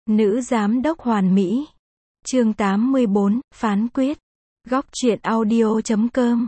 Nữ giám đốc hoàn mỹ. Chương 84, phán quyết. Góc truyện audio.com.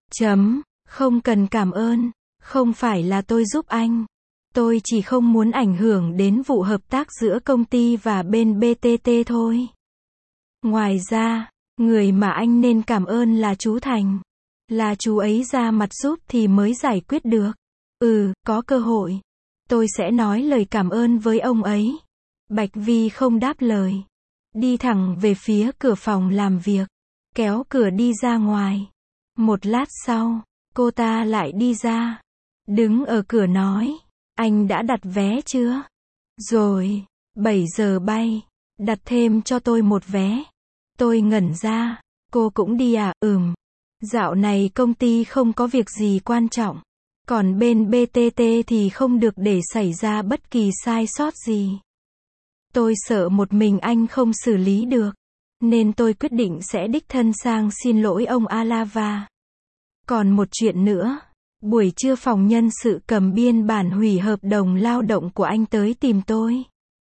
Không cần cảm ơn, không phải là tôi giúp anh. Tôi chỉ không muốn ảnh hưởng đến vụ hợp tác giữa công ty và bên BTT thôi. Ngoài ra, người mà anh nên cảm ơn là chú Thành. Là chú ấy ra mặt giúp thì mới giải quyết được. Có cơ hội. Tôi sẽ nói lời cảm ơn với ông ấy. Bạch Vi không đáp lời. Đi thẳng về phía cửa phòng làm việc. Kéo cửa đi ra ngoài. Một lát sau, cô ta lại đi ra. Đứng ở cửa nói. Anh đã đặt vé chưa? Rồi, 7 giờ bay. Đặt thêm cho tôi một vé. Tôi ngẩn ra. Cô cũng đi à? Dạo này công ty không có việc gì quan trọng. Còn bên BTT thì không được để xảy ra bất kỳ sai sót gì. Tôi sợ một mình anh không xử lý được. Nên tôi quyết định sẽ đích thân sang xin lỗi ông Alava. Còn một chuyện nữa. Buổi trưa phòng nhân sự cầm biên bản hủy hợp đồng lao động của anh tới tìm tôi.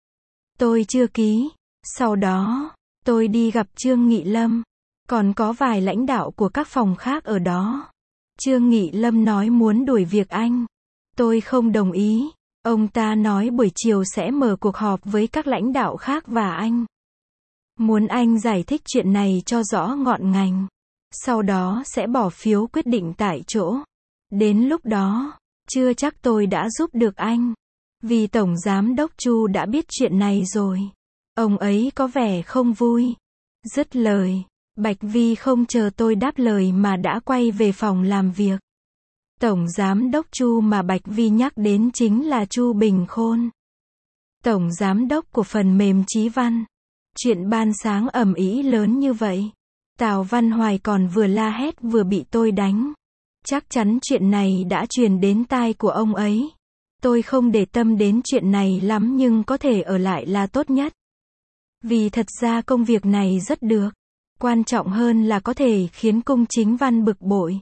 Tôi chưa ký. Sau đó, tôi đi gặp Trương Nghị Lâm. Còn có vài lãnh đạo của các phòng khác ở đó. Trương Nghị Lâm nói muốn đuổi việc anh. Tôi không đồng ý. Ông ta nói buổi chiều sẽ mở cuộc họp với các lãnh đạo khác và anh. Muốn anh giải thích chuyện này cho rõ ngọn ngành. Sau đó sẽ bỏ phiếu quyết định tại chỗ. Đến lúc đó, chưa chắc tôi đã giúp được anh. Vì Tổng Giám đốc Chu đã biết chuyện này rồi. Ông ấy có vẻ không vui. Dứt lời, Bạch Vi không chờ tôi đáp lời mà đã quay về phòng làm việc. Tổng Giám đốc Chu mà Bạch Vi nhắc đến chính là Chu Bình Khôn. Tổng Giám đốc của phần mềm Chí Văn. Chuyện ban sáng ầm ĩ lớn như vậy. Tào Văn Hoài còn vừa la hét vừa bị tôi đánh. Chắc chắn chuyện này đã truyền đến tai của ông ấy. Tôi không để tâm đến chuyện này lắm nhưng có thể ở lại là tốt nhất. Vì thật ra công việc này rất được. Quan trọng hơn là có thể khiến Cung Chính Văn bực bội.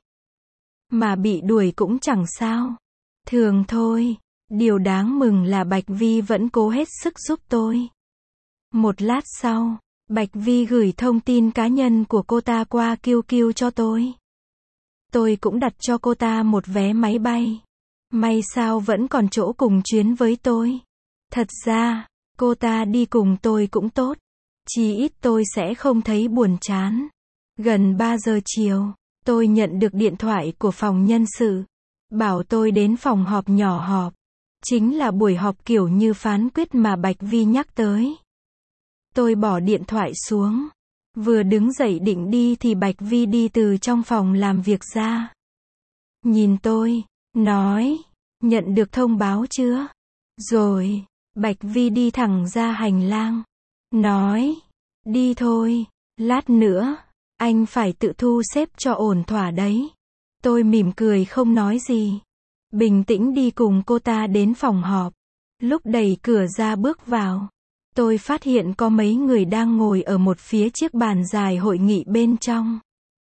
Mà bị đuổi cũng chẳng sao. Thường thôi. Điều đáng mừng là Bạch Vi vẫn cố hết sức giúp tôi. Một lát sau, Bạch Vi gửi thông tin cá nhân của cô ta qua QQ cho tôi. Tôi cũng đặt cho cô ta một vé máy bay. May sao vẫn còn chỗ cùng chuyến với tôi. Thật ra, cô ta đi cùng tôi cũng tốt. Chí ít tôi sẽ không thấy buồn chán. Gần 3 giờ chiều, tôi nhận được điện thoại của phòng nhân sự. Bảo tôi đến phòng họp nhỏ họp. Chính là buổi họp kiểu như phán quyết mà Bạch Vi nhắc tới. Tôi bỏ điện thoại xuống. Vừa đứng dậy định đi thì Bạch Vi đi từ trong phòng làm việc ra. Nhìn tôi, nói, nhận được thông báo chưa? Rồi, Bạch Vi đi thẳng ra hành lang. Nói, đi thôi, lát nữa, anh phải tự thu xếp cho ổn thỏa đấy. Tôi mỉm cười không nói gì. Bình tĩnh đi cùng cô ta đến phòng họp. Lúc đẩy cửa ra bước vào, tôi phát hiện có mấy người đang ngồi ở một phía chiếc bàn dài hội nghị bên trong.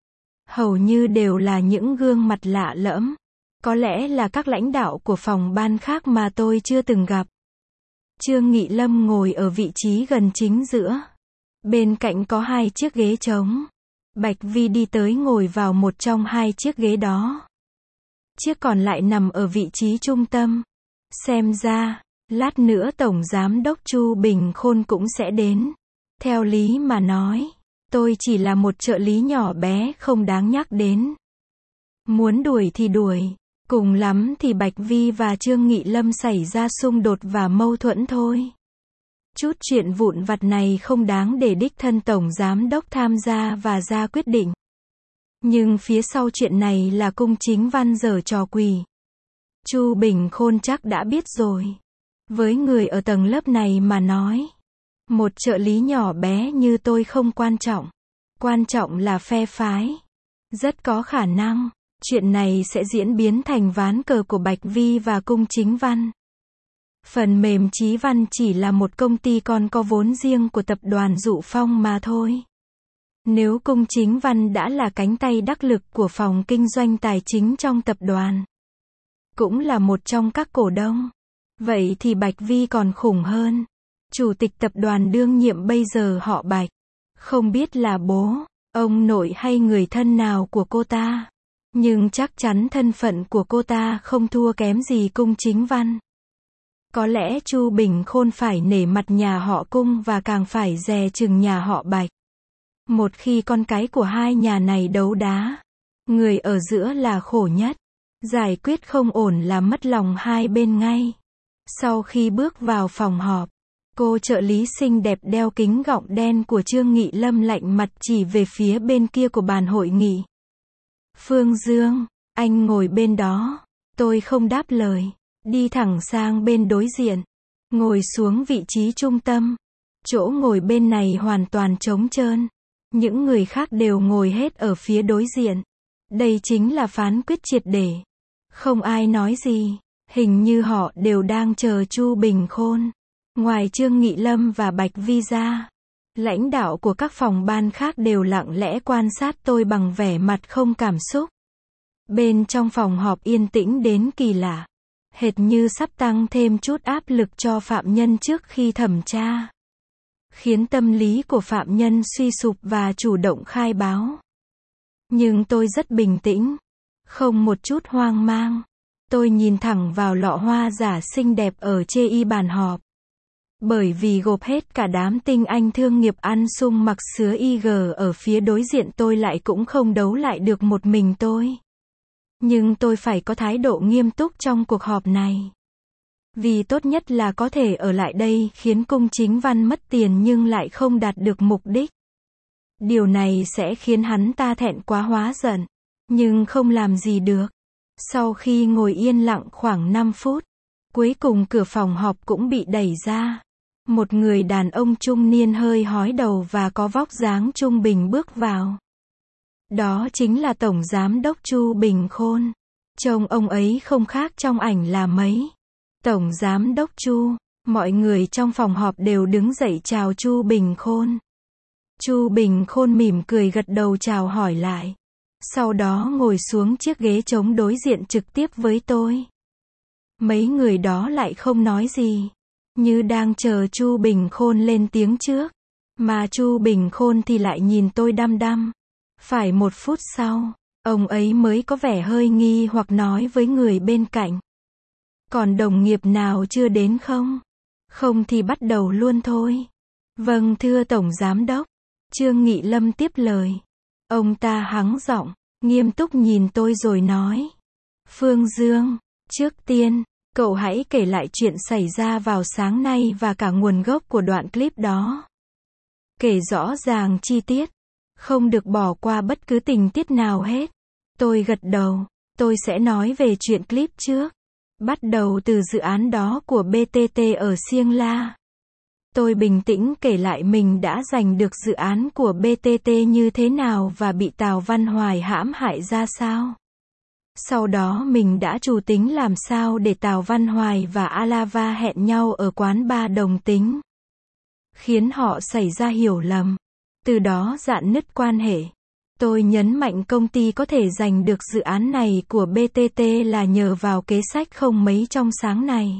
Hầu như đều là những gương mặt lạ lẫm. Có lẽ là các lãnh đạo của phòng ban khác mà tôi chưa từng gặp. Trương Nghị Lâm ngồi ở vị trí gần chính giữa. Bên cạnh có 2 chiếc ghế trống. Bạch Vi đi tới ngồi vào một trong 2 chiếc ghế đó. Chiếc còn lại nằm ở vị trí trung tâm. Xem ra, lát nữa Tổng Giám đốc Chu Bình Khôn cũng sẽ đến. Theo lý mà nói, tôi chỉ là một trợ lý nhỏ bé không đáng nhắc đến. Muốn đuổi thì đuổi. Cùng lắm thì Bạch Vi và Trương Nghị Lâm xảy ra xung đột và mâu thuẫn thôi. Chút chuyện vụn vặt này không đáng để đích thân Tổng Giám đốc tham gia và ra quyết định. Nhưng phía sau chuyện này là Cung Chính Văn giở trò quỷ. Chu Bình Khôn chắc đã biết rồi. Với người ở tầng lớp này mà nói, một trợ lý nhỏ bé như tôi không quan trọng. Quan trọng là phe phái. Rất có khả năng, chuyện này sẽ diễn biến thành ván cờ của Bạch Vi và Cung Chính Văn. Phần mềm Chí Văn chỉ là một công ty con có vốn riêng của tập đoàn Dụ Phong mà thôi. Nếu Cung Chính Văn đã là cánh tay đắc lực của phòng kinh doanh tài chính trong tập đoàn, cũng là một trong các cổ đông, vậy thì Bạch Vi còn khủng hơn. Chủ tịch tập đoàn đương nhiệm bây giờ họ Bạch. Không biết là bố, ông nội hay người thân nào của cô ta. Nhưng chắc chắn thân phận của cô ta không thua kém gì Cung Chính Văn. Có lẽ Chu Bình Khôn phải nể mặt nhà họ Cung và càng phải dè chừng nhà họ Bạch. Một khi con cái của hai nhà này đấu đá, người ở giữa là khổ nhất. Giải quyết không ổn là mất lòng hai bên ngay. Sau khi bước vào phòng họp, cô trợ lý xinh đẹp đeo kính gọng đen của Trương Nghị Lâm lạnh mặt chỉ về phía bên kia của bàn hội nghị. Phương Dương, anh ngồi bên đó. Tôi không đáp lời. Đi thẳng sang bên đối diện. Ngồi xuống vị trí trung tâm. Chỗ ngồi bên này hoàn toàn trống trơn. Những người khác đều ngồi hết ở phía đối diện. Đây chính là phán quyết triệt để. Không ai nói gì. Hình như họ đều đang chờ Chu Bình Khôn. Ngoài Trương Nghị Lâm và Bạch Vi ra, lãnh đạo của các phòng ban khác đều lặng lẽ quan sát tôi bằng vẻ mặt không cảm xúc. Bên trong phòng họp yên tĩnh đến kỳ lạ. Hệt như sắp tăng thêm chút áp lực cho phạm nhân trước khi thẩm tra. Khiến tâm lý của phạm nhân suy sụp và chủ động khai báo. Nhưng tôi rất bình tĩnh. Không một chút hoang mang. Tôi nhìn thẳng vào lọ hoa giả xinh đẹp ở chê bàn họp. Bởi vì gộp hết cả đám tinh anh thương nghiệp ăn sung mặc sứa IG ở phía đối diện tôi lại cũng không đấu lại được một mình tôi. Nhưng tôi phải có thái độ nghiêm túc trong cuộc họp này. Vì tốt nhất là có thể ở lại đây khiến Cung Chính Văn mất tiền nhưng lại không đạt được mục đích. Điều này sẽ khiến hắn ta thẹn quá hóa giận. Nhưng không làm gì được. Sau khi ngồi yên lặng khoảng 5 phút, cuối cùng cửa phòng họp cũng bị đẩy ra. Một người đàn ông trung niên hơi hói đầu và có vóc dáng trung bình bước vào. Đó chính là Tổng Giám đốc Chu Bình Khôn. Trông ông ấy không khác trong ảnh là mấy. Tổng Giám đốc Chu, mọi người trong phòng họp đều đứng dậy chào Chu Bình Khôn. Chu Bình Khôn mỉm cười gật đầu chào hỏi lại. Sau đó ngồi xuống chiếc ghế trống đối diện trực tiếp với tôi. Mấy người đó lại không nói gì. Như đang chờ Chu Bình Khôn lên tiếng trước. Mà Chu Bình Khôn thì lại nhìn tôi đăm đăm. Phải 1 phút sau, ông ấy mới có vẻ hơi nghi hoặc nói với người bên cạnh. Còn đồng nghiệp nào chưa đến không? Không thì bắt đầu luôn thôi. Vâng thưa Tổng Giám đốc. Trương Nghị Lâm tiếp lời. Ông ta hắng giọng, nghiêm túc nhìn tôi rồi nói. Phương Dương, trước tiên, cậu hãy kể lại chuyện xảy ra vào sáng nay và cả nguồn gốc của đoạn clip đó. Kể rõ ràng chi tiết. Không được bỏ qua bất cứ tình tiết nào hết. Tôi gật đầu. Tôi sẽ nói về chuyện clip trước. Bắt đầu từ dự án đó của BTT ở Siêng La. Tôi bình tĩnh kể lại mình đã giành được dự án của BTT như thế nào và bị Tào Văn Hoài hãm hại ra sao. Sau đó mình đã chủ tính làm sao để Tào Văn Hoài và Alava hẹn nhau ở quán bar Đồng Tính. Khiến họ xảy ra hiểu lầm. Từ đó rạn nứt quan hệ. Tôi nhấn mạnh công ty có thể giành được dự án này của BTT là nhờ vào kế sách không mấy trong sáng này.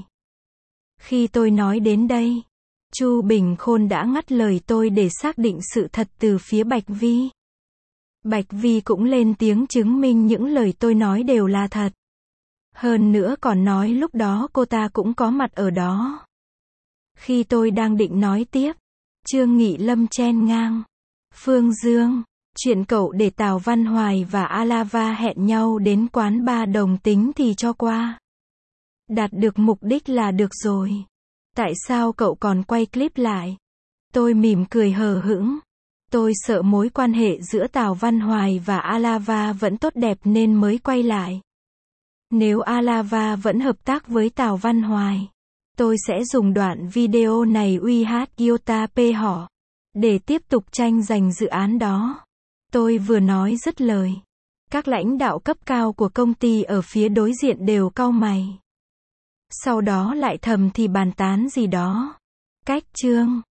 Khi tôi nói đến đây, Chu Bình Khôn đã ngắt lời tôi để xác định sự thật từ phía Bạch Vi. Bạch Vi cũng lên tiếng chứng minh những lời tôi nói đều là thật. Hơn nữa còn nói lúc đó cô ta cũng có mặt ở đó. Khi tôi đang định nói tiếp, Trương Nghị Lâm chen ngang. Phương Dương, chuyện cậu để Tào Văn Hoài và Alava hẹn nhau đến quán bar Đồng Tính thì cho qua. Đạt được mục đích là được rồi. Tại sao cậu còn quay clip lại? Tôi mỉm cười hờ hững. Tôi sợ mối quan hệ giữa Tào Văn Hoài và Alava vẫn tốt đẹp nên mới quay lại. Nếu Alava vẫn hợp tác với Tào Văn Hoài, tôi sẽ dùng đoạn video này uy hát Yota P họ, để tiếp tục tranh giành dự án đó. Tôi vừa nói dứt lời. Các lãnh đạo cấp cao của công ty ở phía đối diện đều cau mày. Sau đó lại thầm thì bàn tán gì đó. Cách Trương